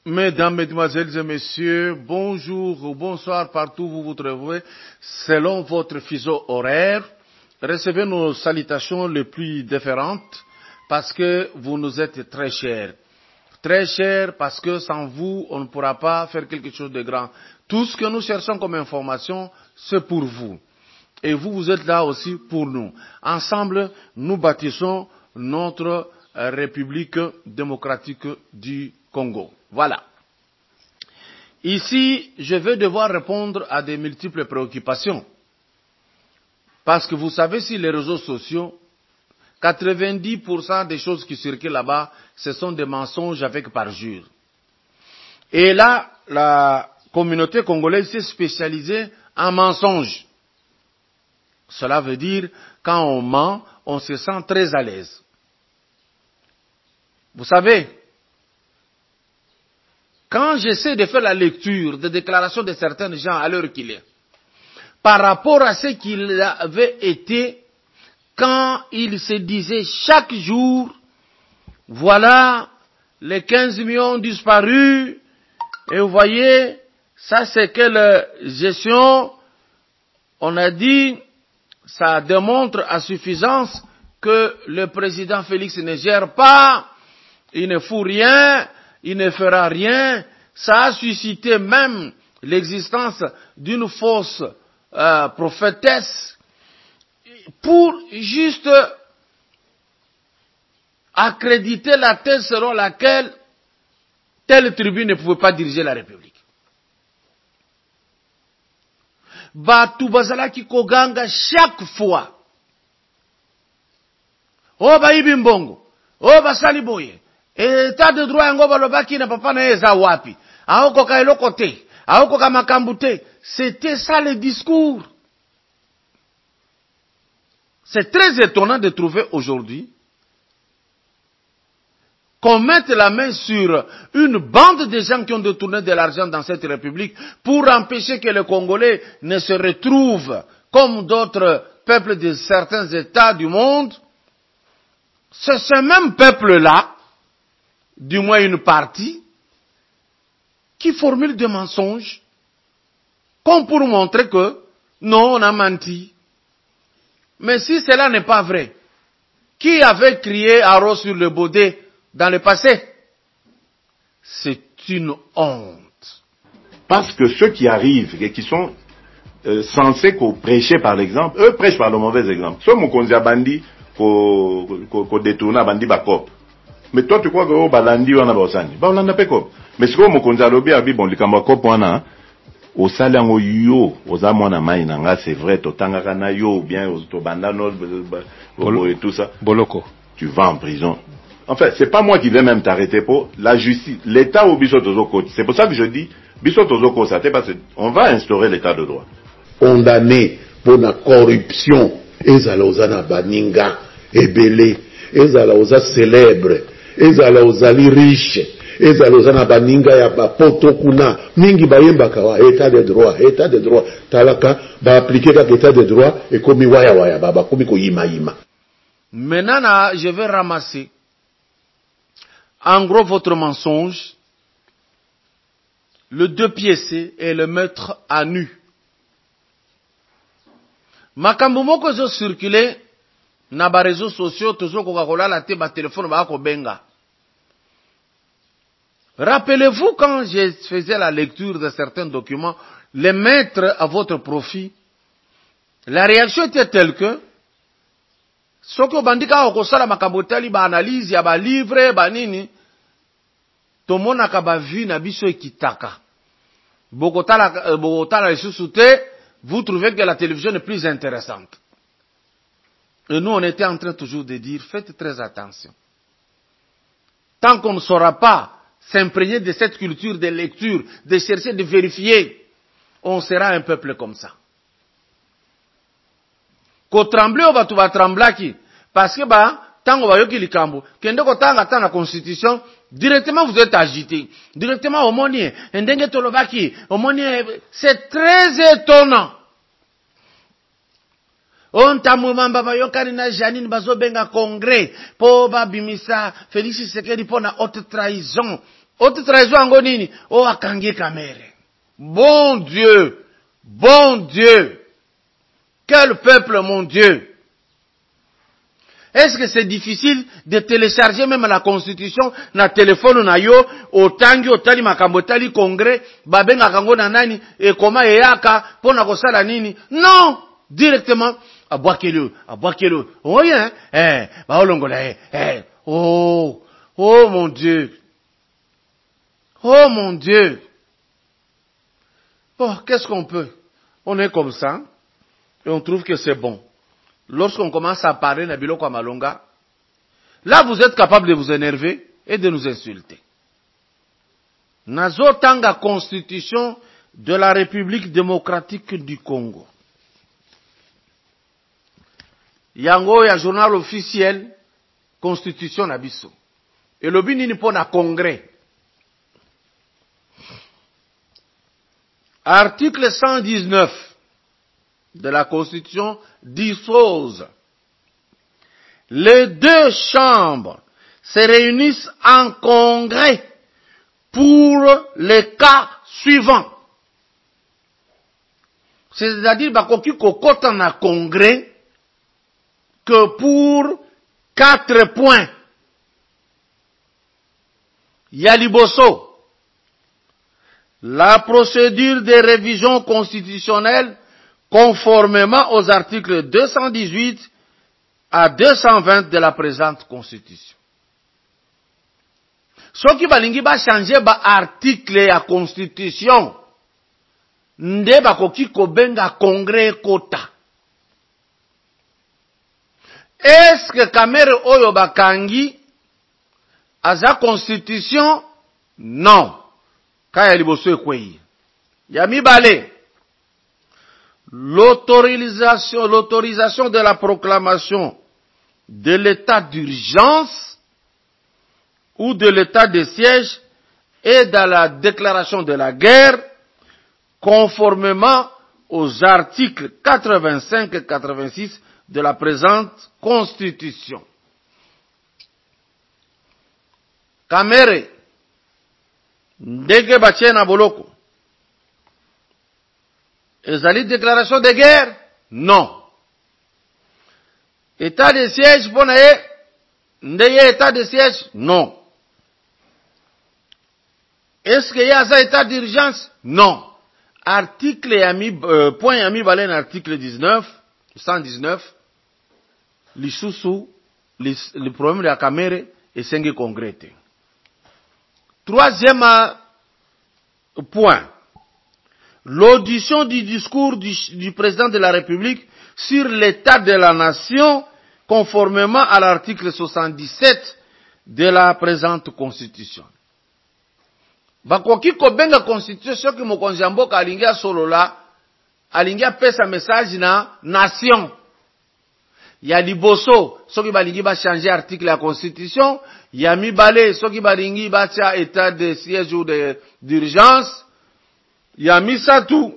Mesdames, Mesdemoiselles et Messieurs, bonjour ou bonsoir partout où vous vous trouvez, selon votre fuseau horaire. Recevez nos salutations les plus différentes parce que vous nous êtes très chers. Très chers parce que sans vous, on ne pourra pas faire quelque chose de grand. Tout ce que nous cherchons comme information, c'est pour vous. Et vous, vous êtes là aussi pour nous. Ensemble, nous bâtissons notre République démocratique du Congo. Voilà. Ici, je vais devoir répondre à des multiples préoccupations. Parce que vous savez, sur les réseaux sociaux, 90% des choses qui circulent là-bas, ce sont des mensonges avec parjure. Et là, la communauté congolaise s'est spécialisée en mensonges. Cela veut dire, quand on ment, on se sent très à l'aise. Vous savez, quand j'essaie de faire la lecture des déclarations de certains gens à l'heure qu'il est, par rapport à ce qu'il avait été quand il se disait chaque jour, voilà, les 15 millions disparus, et vous voyez, ça c'est quelle gestion, on a dit, ça démontre à suffisance que le président Félix ne gère pas, il ne fout rien, il ne fera rien. Ça a suscité même l'existence d'une fausse prophétesse pour juste accréditer la thèse selon laquelle telle tribu ne pouvait pas diriger la République. Batu bazalaki koganga chaque fois. Oh ba ibi mbongo. Oh ba sali boye. État de droit yango balobaki na papa na eza wapi. Aoko ka eloko te. Aoko ka makambu te. C'était ça le discours. C'est très étonnant de trouver aujourd'hui qu'on mette la main sur une bande de gens qui ont détourné de l'argent dans cette république pour empêcher que les Congolais ne se retrouvent comme d'autres peuples de certains États du monde. C'est ce même peuple-là, du moins une partie, qui formule des mensonges, comme pour montrer que, non, on a menti. Mais si cela n'est pas vrai, qui avait crié haro sur le baudet dans le passé? C'est une honte. Parce que ceux qui arrivent et qui sont censés prêcher par l'exemple, eux prêchent par le mauvais exemple. Ceux qui ont bandi, qui détournent bandi bakop. Mais toi tu crois que oh balandi wana baosani ba olanda pe kop. Mais siko mokonzi alobi abi bon likambo kop wana osala ngo yo oza mwana mai nanga, c'est vrai totangaka na yo bien to banda no et tout ça boloko tu vas en prison. En fait, c'est pas moi qui vais même t'arrêter pour la justice, l'état au biso tozoko. C'est pour ça que je dis biso tozoko ça c'est parce qu'on va instaurer l'état de droit. Condamné pour la corruption ezala ozana baninga ebele ezala oza célèbre ezala ozali riche ezala ozana baninga ya bapoto kuna mingi bayembaka wa état de droit talaka ba appliquer ka état de droit et komi waya baba komi ko yima. Maintenant, je vais ramasser en gros votre mensonge, le dépiécer et le mettre à nu. Makambo moko zo circuler na ba réseaux sociaux toujours kokakola la te ba téléphone ba ko benga. Rappelez-vous quand je faisais la lecture de certains documents, les mettre à votre profit, la réaction était telle que soko bandika okosala makambo tali ba analyse ya ba livre ba nini tomona ka ba vie na biso ekitaka. Bokotala lisusu te, vous trouvez que la télévision est plus intéressante. Et nous, on était en train toujours de dire, faites très attention. Tant qu'on ne saura pas s'imprégner de cette culture de lecture, de chercher, de vérifier, on sera un peuple comme ça. Ko tremble, on va trembler qui? Parce que, tango va yoki likambo, kende ko tanga la constitution, directement vous êtes agité. Directement au monier, ndenge tolobaki, au monier, c'est très étonnant. On tamumamba bayokani na Janine bazo benga congrès, po ba bimisa, Félix Tshisekedi po na haute trahison. Autre trahison yango nini? Oh, akangi Kamere. Bon Dieu. Bon Dieu. Quel peuple, mon Dieu. Est-ce que c'est difficile de télécharger même la constitution na téléphone na yo, otangi otali makambo tali congrès, babenga kango na nani, et comment eyaka, pona kosala nini? Non! Directement, abwakelo. Oh, yeah, baolongola, oh mon Dieu. Oh mon Dieu. Oh, qu'est-ce qu'on peut? On est comme ça, et on trouve que c'est bon. Lorsqu'on commence à parler na biloko malonga, là vous êtes capable de vous énerver et de nous insulter. Nazo tanga constitution de la République démocratique du Congo. Yango ya journal officiel constitution na biso. Et lobi nini po na congrès. Article 119 de la Constitution dispose: les deux chambres se réunissent en congrès pour les cas suivants. C'est-à-dire, bakoki kokota na congrès que pour 4 points. Yaliboso, la procédure de révision constitutionnelle conformément aux articles 218 à 220 de la présente Constitution. Soki balingi ba changer ba article ya Constitution, nde bakoki kobenga congrès kota. Est-ce que Kamere oyo bakangi aza Constitution? Non. Kaya liboso ekwei. Ya mibale. L'autorisation de la proclamation de l'état d'urgence ou de l'état de siège et de la déclaration de la guerre conformément aux articles 85 et 86 de la présente Constitution. Kamere, ndenge batie na boloko, ezali déclaration de guerre? Non. État de siège pona ye, ndeye état de siège? Non. Est-ce qu'il y a ça état d'urgence? Non. Article yami, point yami balen article 119, lisusu, le problème de la Kamere est sengi congrès. Troisième point. L'audition du discours du président de la République sur l'état de la nation conformément à l'article 77 de la présente Constitution. Bakoki kobenga Constitution ki mokonzi ya mboka alingia solola, alingia pesa message na nation. Ya liboso, soki balingi ba changer article la Constitution, ya mibale, soki balingi ba tia état de siège ou d'urgence, ya misatu,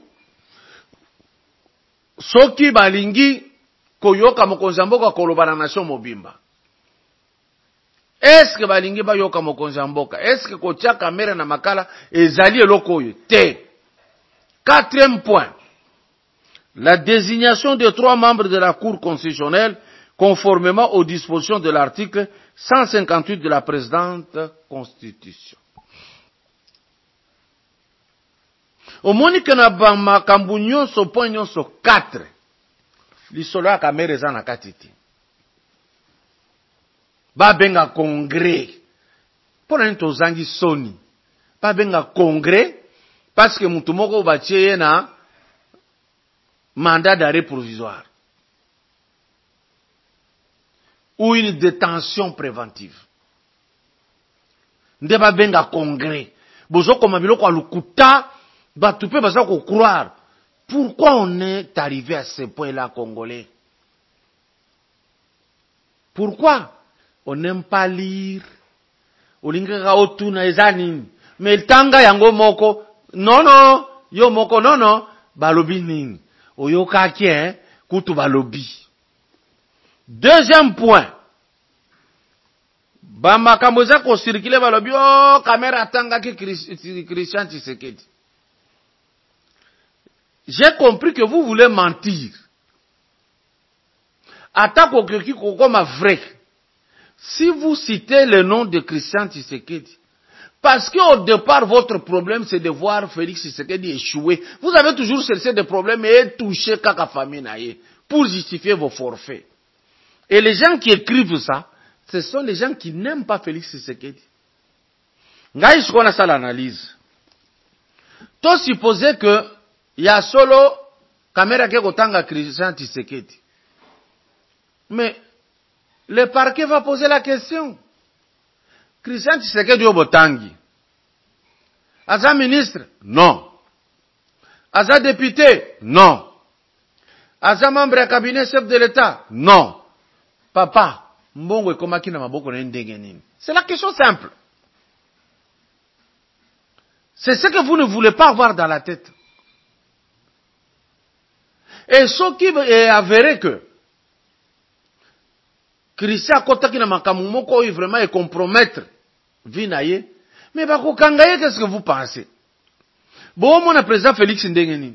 soki balingi koyoka mokonzi ya mboka koloba na nation mobimba. Est-ce que balingi ba yoka mokonzi ya mboka? Est-ce que kotia Kamere na makala ezali eloko oyo? Te. Quatrième point. La désignation de 3 membres de la Cour constitutionnelle conformément aux dispositions de l'article 158 de la présente Constitution. Omoni ke na makambo nyonso point nyonso 4 lisolo ya Kamere eza na kati te. Babenga congrès. Pona nini tozangi soni? Babenga congrès parce que mutu moko batie ye na mandat d'arrêt provisoire ou une détention préventive. Nde babenga congrès. Bozo koma biloko alukuta, batu pe baza ko croire. Pourquoi on est arrivé à ce point-là, Congolais? Pourquoi? On n'aime pas lire. Olingaka otuna ezani. Mais tanga yango moko. Non, yo moko, non, balobi nini. Oyoka ki, kutu balobi. Deuxième point. Bamakambo eza ko circuler balobi o caméra atangaki Christian Tshisekedi. J'ai compris que vous voulez mentir. Attaque au comme vrai. Si vous citez le nom de Christian Tshisekedi, parce qu'au départ, votre problème, c'est de voir Félix Tshisekedi échouer. Vous avez toujours cherché des problèmes et touché Kaka famille pour justifier vos forfaits. Et les gens qui écrivent ça, ce sont les gens qui n'aiment pas Félix Tshisekedi. Ngai je connais ça l'analyse. Toi supposez que il y a solo caméra qui est Christian Tshisekedi. Mais le parquet va poser la question. Christian Tshisekedi Obotangi. Aza ministre? Non. Aza député? Non. Aza membre du cabinet chef de l'État? Non. Papa, mbongo ekomaki na maboko na ndenge nini? C'est la question simple. C'est ce que vous ne voulez pas avoir dans la tête. Et ce qui est avéré que Christian Kotaki na makamu moko vraiment est compromettre vie na ye, mais bakokanga ye, qu'est-ce que vous pensez? Bon, mon président Félix ndenge nini?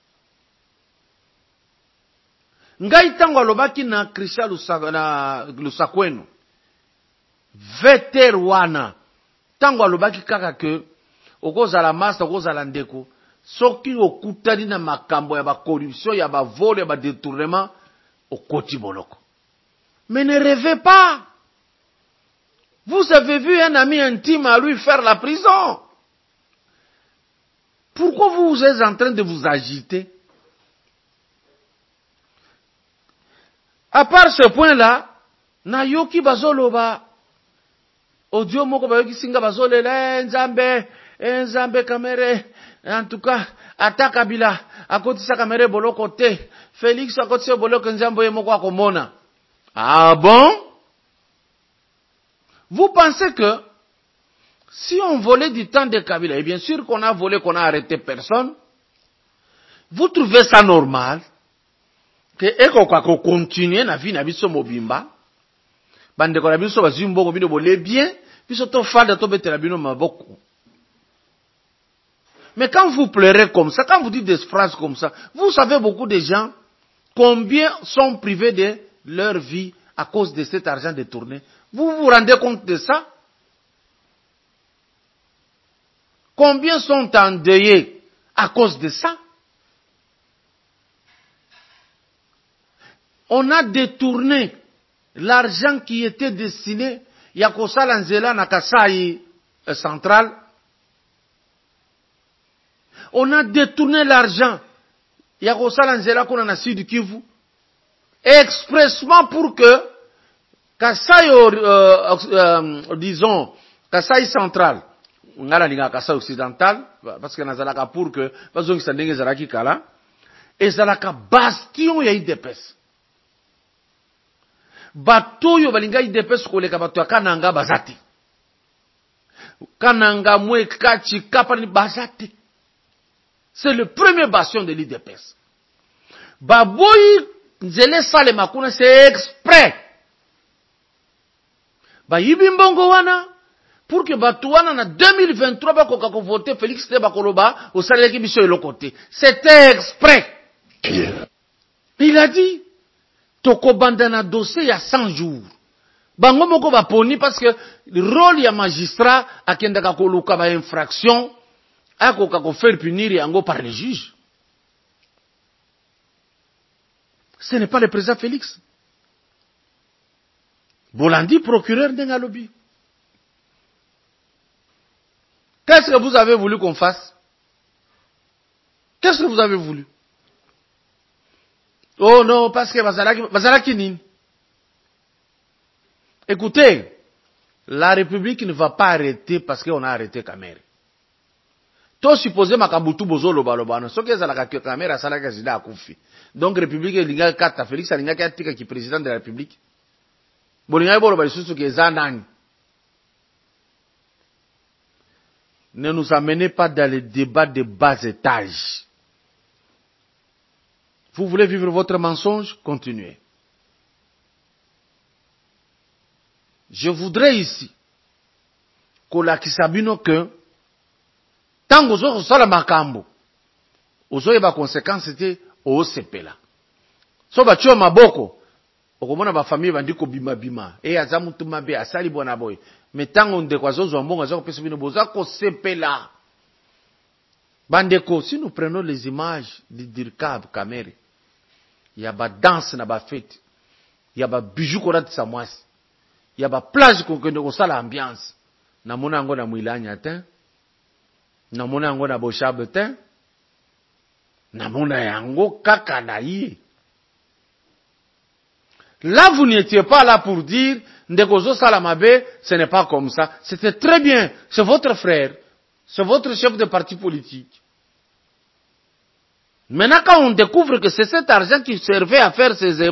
Ngai tango alobaki na Christian Lusakweno veter wana tango alobaki kaka ke okozala master okozala ndeko soki okutani na makambo ya ba corruption ya ba vol ya ba détournement okoti boloko. Mais ne rêvez pas. Vous avez vu un ami intime à lui faire la prison. Pourquoi vous êtes en train de vous agiter? À part ce point-là, na yoki bazoloba audio moko ba yoki singa bazolela nzambe kamere, en tout cas ata Kabila akotisa kamere boloko te, Félix akotisa boloko nzambo ye moko akomona. Ah bon? Vous pensez que si on volait du temps de Kabila, et bien sûr qu'on a volé, qu'on a arrêté personne, vous trouvez ça normal que eko continuer na vie na biso mobimba bande ko na biso bazimbo bino bolé bien biso to fada to betela bino maboko? Mais quand vous pleurez comme ça, quand vous dites des phrases comme ça, vous savez beaucoup de gens combien sont privés de leur vie à cause de cet argent détourné. Vous vous rendez compte de ça? Combien sont endeuillés à cause de ça? On a détourné l'argent qui était destiné ya kosala nzela na Kasai central. On a détourné l'argent ya kosala nzela kuna na Sud Kivu expressement pour que Kasai disons Kasai central ngala linga Kasai occidental parce que nazalaka pour que bazongisa ndenge ezalaki kala ezalaka bastion ya IDPS. Bato yo balinga IDPS koleka bato ya Kananga bazati. Kananga Mweka Chikapa ni bazati. C'est le premier bastion de l'IDPS. Baboyi nzele sale makuna c'est exprès. Ba yibi mbongo wana pour que bato wana na 2023 bakoka ko voter Félix te bakoloba au saleki biso elokote. C'était exprès. Il a dit toko bandana dossier il y a 100 jours. Bango moko ba poni parce que le rôle ya magistrat akendaka koluka ba infraction akoka ko faire punir yango par les juges. Ce n'est pas le président Félix. Bolandi procureur d'Engalobi. Qu'est-ce que vous avez voulu qu'on fasse? Qu'est-ce que vous avez voulu? Oh non, parce que Bazalaki Nin. Écoutez, la République ne va pas arrêter parce qu'on a arrêté Kamere. Toi, supposez Makabutu Bozo Lobalobano, ce qui est à la Kamere, ça l'a Zida Akoufi. Donc, République, il y a 4 Félix, il y a 4 qui est président de la République. Bolinga Bolobali Soussou qui est Zanang. Ne nous amenez pas dans les débats de bas étage. Vous voulez vivre votre mensonge? Continuez. je voudrais ici kolakisa bino que tango ozo sala makambo ozo yeba conséquence te o sepela so ba tio maboko okomona ba famille bandiko bima aza mutu mabe asali bona boy mais tango ndeko azozo mbongo azo pesa bino boza ko sepela bandeko. Si nous prenons les images du Dirkab Kamere, il y a ba danse na ba fête, il y a ba bijou ko ratisa mwasi, il y a ba plage ko kende ko sala ambiance. Na mona ngo na Mwilanya te, na mona ngo na Boshab te, na mona yango kaka na yi. Là vous n'étiez pas là pour dire ndeko zo sala mabe, ce n'est pas comme ça. C'était très bien, c'est votre frère, c'est votre chef de parti politique. Maintenant, quand on découvre que c'est cet argent qui servait à faire ces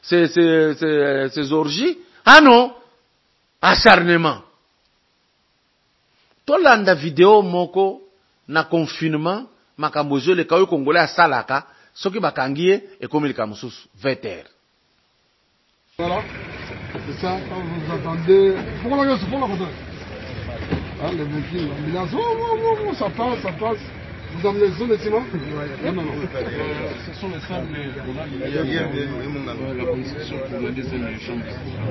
orgies, ah non, acharnement. Tolanda vidéo moko na confinement, makambozo le kayo congolais à salaka, soki bakangie et comme il kamusus 20 heures. Voilà, c'est ça, quand vous entendez, pourquoi la côté? Ah, les véhicules, l'ambulance, ça passe. Vous amenez les ciments? Non. Ce sont les salles, on a la construction pour la deuxième chambre.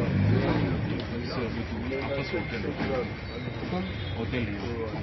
En face hôtel.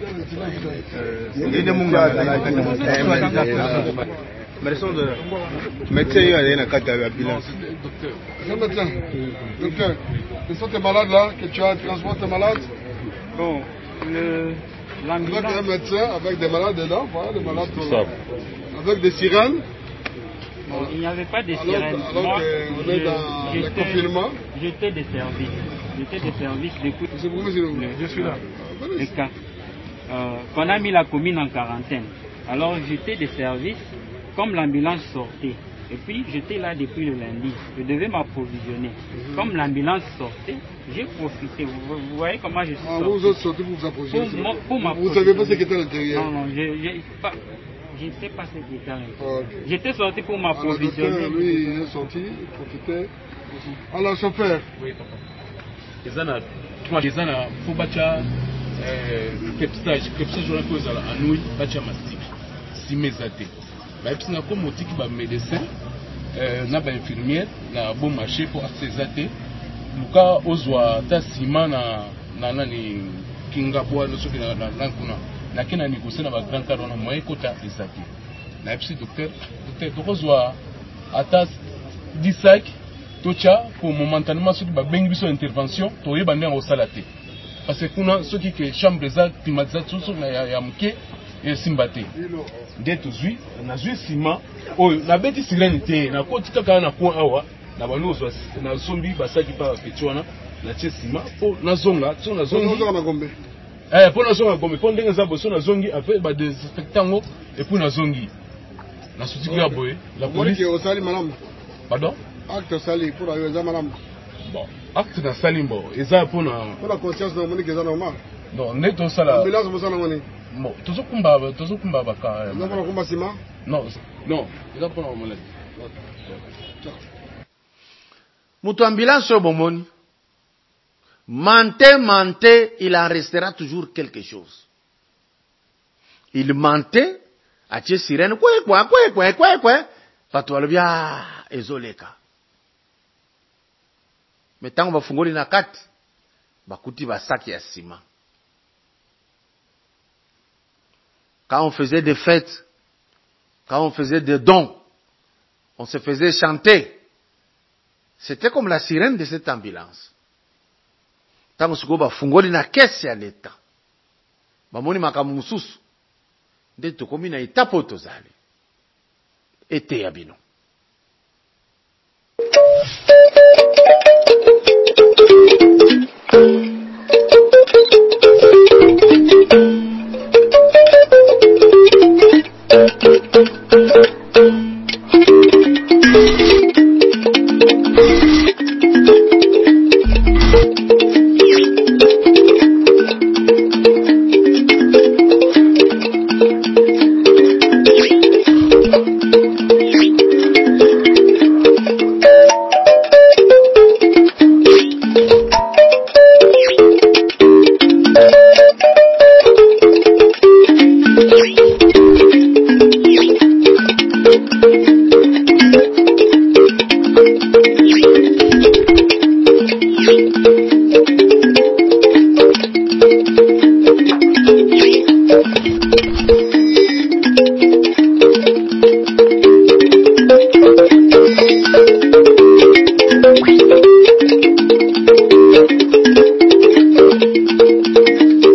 Mais sont de médecin, il y a une carte d'ambulance. C'est un médecin. Docteur, ce sont tes malades là que tu as transporté malades? Bon, avec un médecin, avec des malades dedans, voilà, les malades avec des sirènes. Bon, il n'y avait pas de sirènes. Alors qu'on est dans le confinement. J'étais de service. Depuis. Je suis là. Le cas. On a mis la commune en quarantaine. Alors j'étais de service, comme l'ambulance sortait. Et puis j'étais là depuis le lundi. Je devais m'approvisionner. Comme l'ambulance sortait, j'ai profité. Vous voyez comment je suis sorti. Vous autres sortez pour vous approvisionner. Vous ne savez pas ce qui était à l'intérieur? Non, je ne sais pas ce qui était à l'intérieur. J'étais sorti pour m'approvisionner. Le docteur, lui, il est sorti, il profitait. Alors, chauffeur. Oui, papa. Ils ont faut battre capsage on a cause à nous battre mastic. Si mes athées. Bah, puis na comme otiki ba médecin na ba infirmière na bon marché pour accéder luka ozwa ta sima na nani kinga boa no soki na kuna na kena négocier na ba grand cadre na moyen kota ezaki na puis docteur ozwa ata 10 sacs tocha pour momentanément soki ba bengi biso intervention to yeba ndenge osala te parce que kuna soki ke chambre za climatisation so na ya mke et simbate nde tozwi nazwi nsima oyo nabeti sirene te nakoti kaka na coin awa na bano ozwa na zombi basaki pa bapeti wana natie nsima mpo nazonga so nazongi mpo nazonga gombe mpo ndenge eza boso nazongi apres badesinfectango epui nazongi nasuti kuya boye la police osali malamu pardon acte osali mpona yo eza malamu bon acte nasali mbo eza mpona conscience na omoniki eza normal non nde tosala ambulance mosala ngoni bon tozokumba baka eza mpona kumba nsima non eza mpona bamaladi mutu ambulance oyo bomoni mente il en restera toujours quelque chose. Il mentait atie sirene kwe bato balobi ezoleka me ntango bafungoli na kati bakuti basaki ya sima. Quand on faisait des fêtes, quand on faisait des dons, on se faisait chanter. C'était comme la sirène de cette ambulance. Tango siko bafungoli na kesi ya leta bamoni makambo mususu nde tokomi na etape tozali ete ya bino.